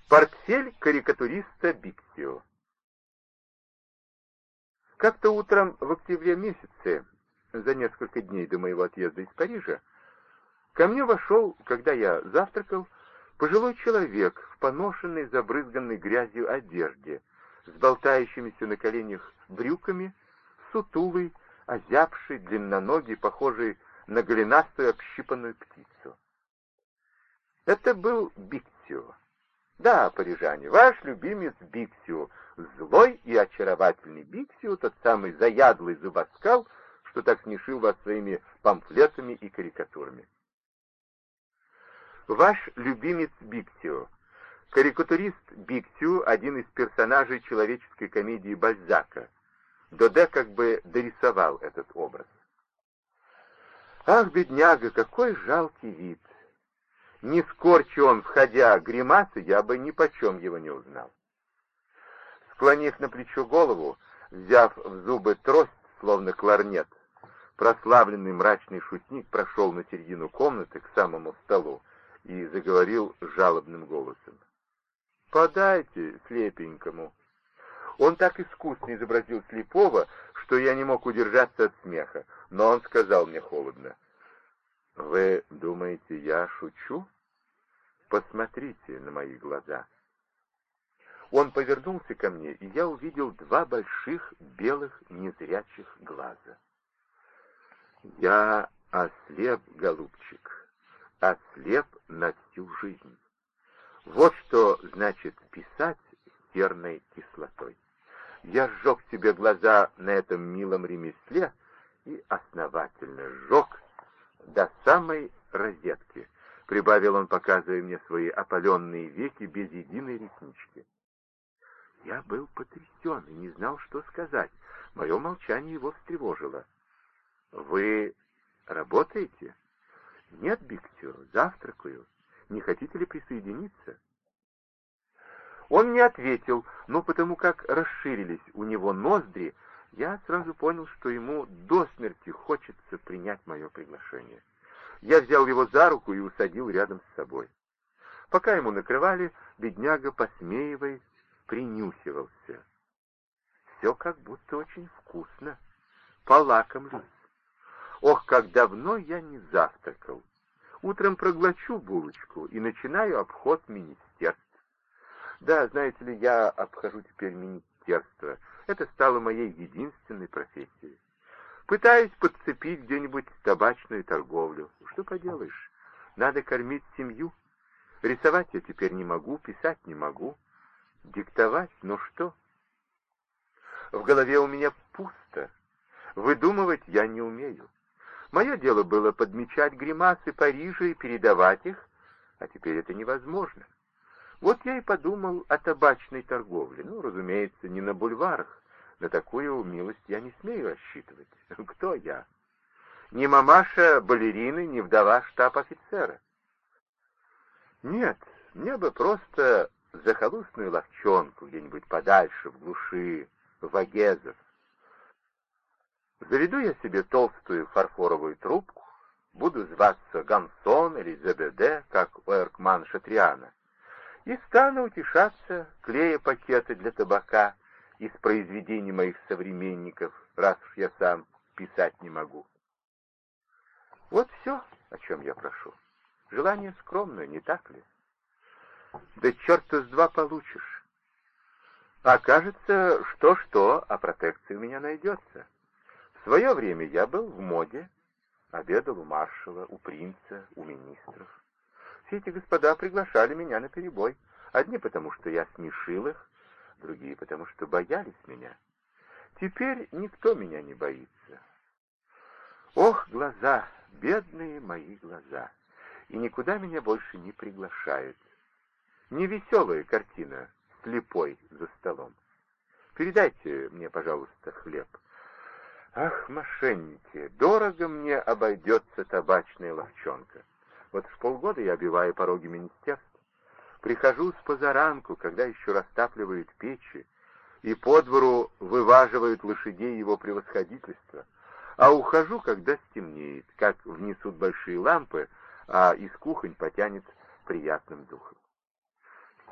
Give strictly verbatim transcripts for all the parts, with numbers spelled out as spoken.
Портфель карикатуриста Биксио. Как-то утром в октябре месяце, за несколько дней до моего отъезда из Парижа, ко мне вошел, когда я завтракал, пожилой человек в поношенной, забрызганной грязью одежде, с болтающимися на коленях брюками, сутулый, озябший, длинноногий, похожий на голенастую общипанную птицу. Это был Биксио. Да, парижане, ваш любимец Биксио, злой и очаровательный Биксио, тот самый заядлый зубоскал, что так смешил вас своими памфлетами и карикатурами. Ваш любимец Биксио. Карикатурист Биксио, один из персонажей человеческой комедии Бальзака. Доде как бы дорисовал этот образ. Ах, бедняга, какой жалкий вид! Не скорчи он, входя, гримасы, я бы ни почем его не узнал. Склонив на плечо голову, взяв в зубы трость, словно кларнет, прославленный мрачный шутник прошел на середину комнаты к самому столу и заговорил жалобным голосом. «Подайте слепенькому». Он так искусно изобразил слепого, что я не мог удержаться от смеха, но он сказал мне холодно: «Вы думаете, я шучу? Посмотрите на мои глаза». Он повернулся ко мне, и я увидел два больших белых незрячих глаза. «Я ослеп, голубчик, ослеп на всю жизнь. Вот что значит писать серной кислотой. Я сжег себе глаза на этом милом ремесле и основательно сжег до самой розетки», — прибавил он, показывая мне свои опаленные веки без единой реснички. Я был потрясен и не знал, что сказать. Мое молчание его встревожило. «Вы работаете?» «Нет, Биксио, завтракаю. Не хотите ли присоединиться?» Он не ответил, но потому как расширились у него ноздри, я сразу понял, что ему до смерти хочется принять мое приглашение. Я взял его за руку и усадил рядом с собой. Пока ему накрывали, бедняга, посмеиваясь, принюхивался. Все как будто очень вкусно. Полакомлюсь. Ох, как давно я не завтракал. Утром проглочу булочку и начинаю обход министерств. Да, знаете ли, я обхожу теперь министерство. Это стало моей единственной профессией. Пытаюсь подцепить где-нибудь табачную торговлю. Что поделаешь, надо кормить семью. Рисовать я теперь не могу, писать не могу. Диктовать, ну что? В голове у меня пусто. Выдумывать я не умею. Мое дело было подмечать гримасы Парижа и передавать их, а теперь это невозможно. Вот я и подумал о табачной торговле. Ну, разумеется, не на бульварах. На такую милость я не смею рассчитывать. Кто я? Ни мамаша балерины, ни вдова штаб-офицера. Нет, мне бы просто захолустную ловчонку где-нибудь подальше, в глуши, в Агезов. Заведу я себе толстую фарфоровую трубку, буду зваться Гансон или Зебеде, как у Эркмана Шатриана, и стану утешаться, клея пакеты для табака из произведений моих современников, раз уж я сам писать не могу. Вот все, о чем я прошу. Желание скромное, не так ли? Да черта с два получишь. Окажется, что-что, а протекция у меня найдется. В свое время я был в моде, обедал у маршала, у принца, у министров. Все эти господа приглашали меня на перебой. Одни потому, что я смешил их, другие потому, что боялись меня. Теперь никто меня не боится. Ох, глаза, бедные мои глаза! И никуда меня больше не приглашают. Невеселая картина, слепой за столом. Передайте мне, пожалуйста, хлеб. Ах, мошенники, дорого мне обойдется табачная ловчонка. Вот в полгода я обиваю пороги министерств. Прихожу с позаранку, когда еще растапливают печи, и по двору вываживают лошадей его превосходительства, а ухожу, когда стемнеет, как внесут большие лампы, а из кухонь потянет приятным духом.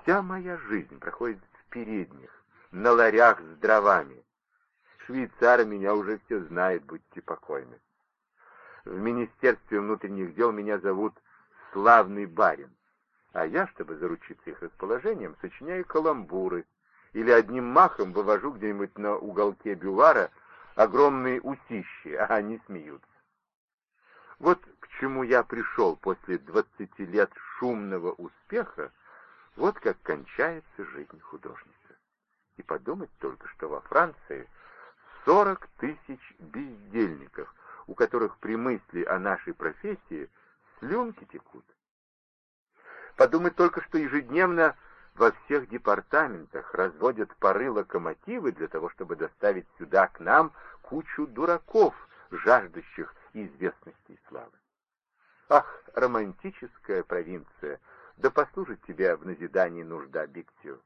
Вся моя жизнь проходит в передних, на ларях с дровами. Швейцары меня уже все знают, будьте покойны. В Министерстве внутренних дел меня зовут «Славный барин», а я, чтобы заручиться их расположением, сочиняю каламбуры или одним махом вывожу где-нибудь на уголке бювара огромные усищи, а они смеются. Вот к чему я пришел после двадцати лет шумного успеха, вот как кончается жизнь художника. И подумать только, что во Франции сорок тысяч бездельников, у которых при мысли о нашей профессии слюнки текут. Подумать только, что ежедневно во всех департаментах разводят пары локомотивы для того, чтобы доставить сюда к нам кучу дураков, жаждущих известности и славы. Ах, романтическая провинция, да послужит тебе в назидании нужда, Биктио.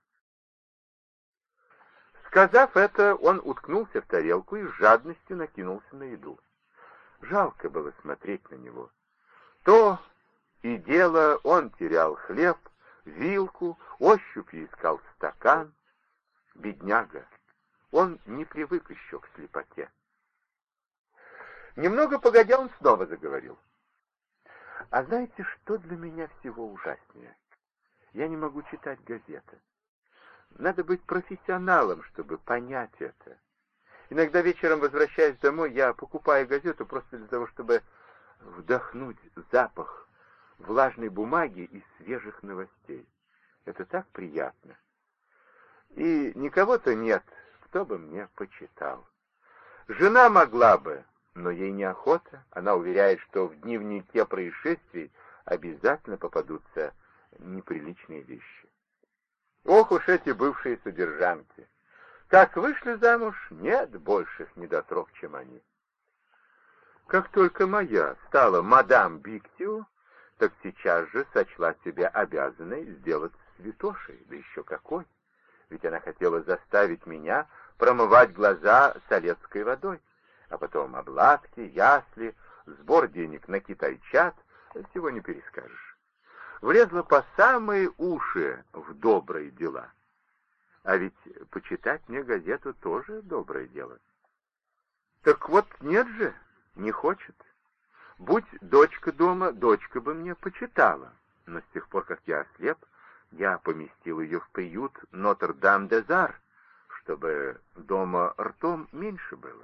Сказав это, он уткнулся в тарелку и с жадностью накинулся на еду. Жалко было смотреть на него. То и дело он терял хлеб, вилку, ощупью искал стакан. Бедняга, он не привык еще к слепоте. Немного погодя, он снова заговорил. А знаете, что для меня всего ужаснее? Я не могу читать газеты. Надо быть профессионалом, чтобы понять это. Иногда вечером, возвращаясь домой, я покупаю газету просто для того, чтобы вдохнуть запах влажной бумаги и свежих новостей. Это так приятно. И никого-то нет, кто бы мне почитал. Жена могла бы, но ей неохота. Она уверяет, что в дневнике происшествий обязательно попадутся неприличные вещи. Ох уж эти бывшие содержанки! Как вышли замуж, нет больших недотрог, чем они. Как только моя стала мадам Биктио, так сейчас же сочла себя обязанной сделать святошей, да еще какой! Ведь она хотела заставить меня промывать глаза солецкой водой, а потом обладки, ясли, сбор денег на китайчат, всего не перескажешь. Влезла по самые уши в добрые дела. А ведь почитать мне газету тоже доброе дело. Так вот нет же, не хочет. Будь дочка дома, дочка бы мне почитала. Но с тех пор, как я ослеп, я поместил ее в приют Нотр-Дам-де-Зар, чтобы дома ртом меньше было.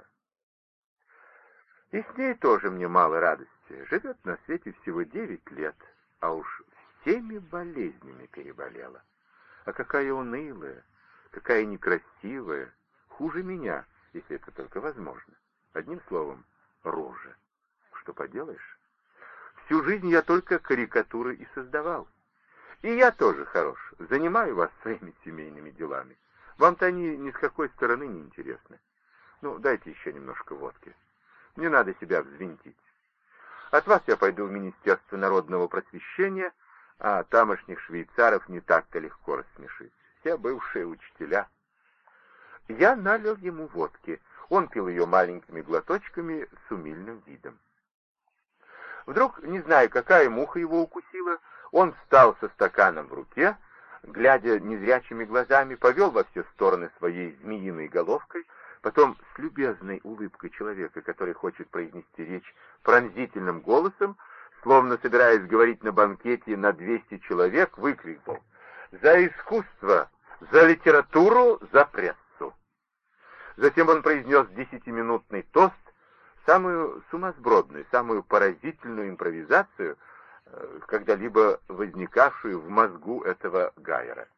И с ней тоже мне мало радости. Живет на свете всего девять лет, а уж всеми болезнями переболела. А какая унылая, какая некрасивая, хуже меня, если это только возможно. Одним словом, рожа. Что поделаешь? Всю жизнь я только карикатуры и создавал. И я тоже хорош, занимаю вас своими семейными делами. Вам-то они ни с какой стороны не интересны. Ну, дайте еще немножко водки. Мне надо себя взвинтить. От вас я пойду в Министерство народного просвещения, а тамошних швейцаров не так-то легко рассмешить. Все бывшие учителя. Я налил ему водки. Он пил ее маленькими глоточками с умильным видом. Вдруг, не знаю, какая муха его укусила, он встал со стаканом в руке, глядя незрячими глазами, повел во все стороны своей змеиной головкой, потом с любезной улыбкой человека, который хочет произнести речь пронзительным голосом, словно собираясь говорить на банкете на двести человек, выкрикнул: «За искусство! За литературу! За прессу!» Затем он произнес десятиминутный тост, самую сумасбродную, самую поразительную импровизацию, когда-либо возникавшую в мозгу этого Гайера.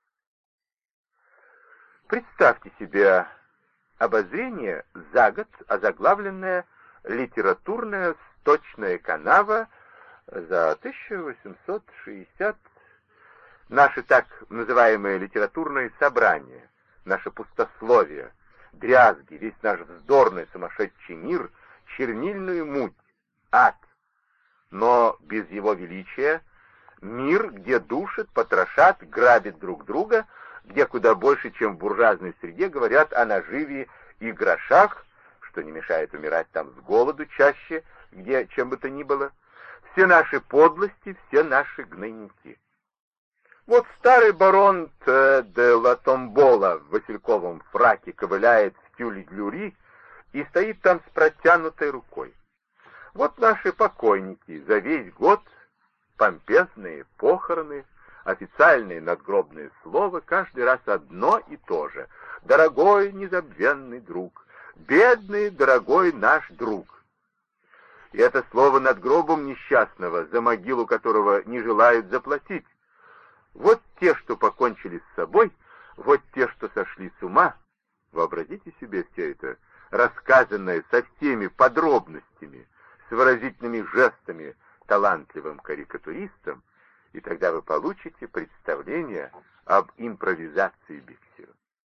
Представьте себе обозрение за год, озаглавленное «Литературная сточная канава за тысяча восемьсот шестьдесят...» Наше так называемое литературное собрание, наше пустословие, дрязги, весь наш вздорный сумасшедший мир, чернильную муть, ад. Но без его величия мир, где душат, потрошат, грабят друг друга, где куда больше, чем в буржуазной среде, говорят о наживе и грошах, что не мешает умирать там с голоду чаще, где чем бы то ни было, все наши подлости, все наши гнойники. Вот старый барон Т. де Латомбола в васильковом фраке ковыляет в тюль-глюри и стоит там с протянутой рукой. Вот наши покойники за весь год, помпезные похороны, официальные надгробные слова, каждый раз одно и то же. «Дорогой незабвенный друг», «Бедный, дорогой наш друг». И это слово над гробом несчастного, за могилу которого не желают заплатить. Вот те, что покончили с собой, вот те, что сошли с ума. Вообразите себе все это, рассказанное со всеми подробностями, с выразительными жестами талантливым карикатуристом, и тогда вы получите представление об импровизации Биксио.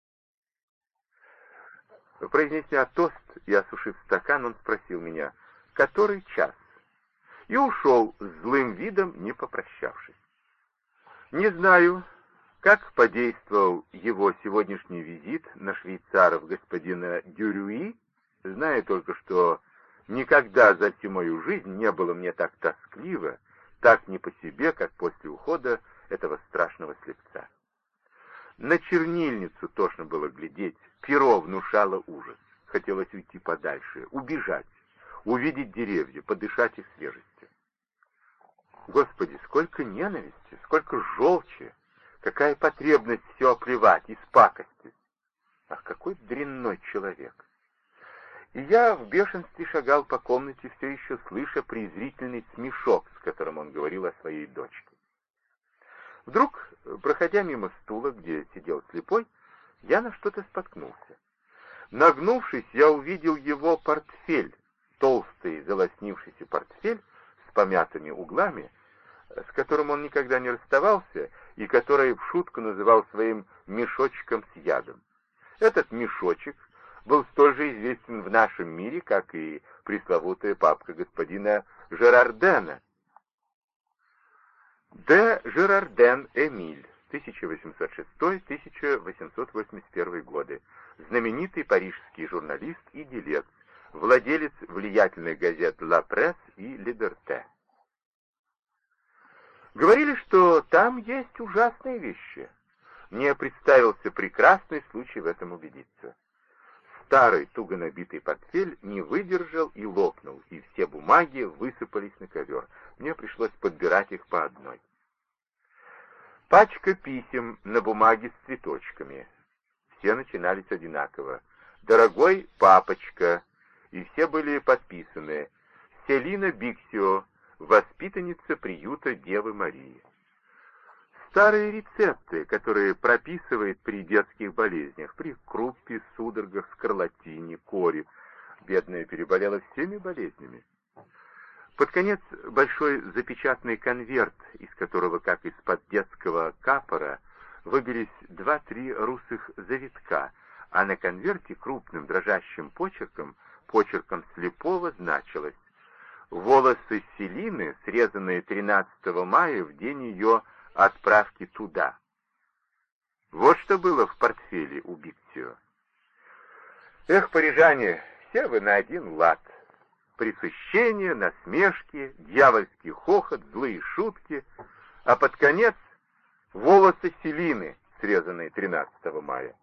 Произнеся тост и осушив стакан, он спросил меня, который час, и ушел с злым видом, не попрощавшись. Не знаю, как подействовал его сегодняшний визит на швейцаров господина Дюрюи, знаю только, что никогда за всю мою жизнь не было мне так тоскливо, так не по себе, как после ухода этого страшного слепца. На чернильницу тошно было глядеть, перо внушало ужас. Хотелось уйти подальше, убежать, увидеть деревья, подышать их свежестью. Господи, сколько ненависти, сколько желчи, какая потребность все оплевать, испакостить. Ах, какой дрянной человек! И я в бешенстве шагал по комнате, все еще слыша презрительный смешок, с которым он говорил о своей дочке. Вдруг, проходя мимо стула, где сидел слепой, я на что-то споткнулся. Нагнувшись, я увидел его портфель, толстый залоснившийся портфель с помятыми углами, с которым он никогда не расставался и который в шутку называл своим мешочком с ядом. Этот мешочек был столь же известен в нашем мире, как и пресловутая папка господина Жерардена. Де Жерарден Эмиль, тысяча восемьсот шестой — тысяча восемьсот восемьдесят первый годы, знаменитый парижский журналист и делец, владелец влиятельных газет «Ла Пресс» и «Либерте». Говорили, что там есть ужасные вещи. Мне представился прекрасный случай в этом убедиться. Старый, туго набитый портфель не выдержал и лопнул, и все бумаги высыпались на ковер. Мне пришлось подбирать их по одной. Пачка писем на бумаге с цветочками. Все начинались одинаково. «Дорогой папочка», и все были подписаны «Селина Биксио, воспитанница приюта Девы Марии». Старые рецепты, которые прописывает при детских болезнях, при круппе, судорогах, скарлатине, коре. Бедная переболела всеми болезнями. Под конец большой запечатанный конверт, из которого, как из-под детского капора, выбились два-три русых завитка, а на конверте крупным дрожащим почерком, почерком слепого, значилось: «Волосы Селины, срезанные тринадцатого мая, в день ее отправки туда». Вот что было в портфеле у Биксио. Эх, парижане, все вы на один лад. Пресыщение, насмешки, дьявольский хохот, злые шутки, а под конец волосы Селины, срезанные тринадцатого мая.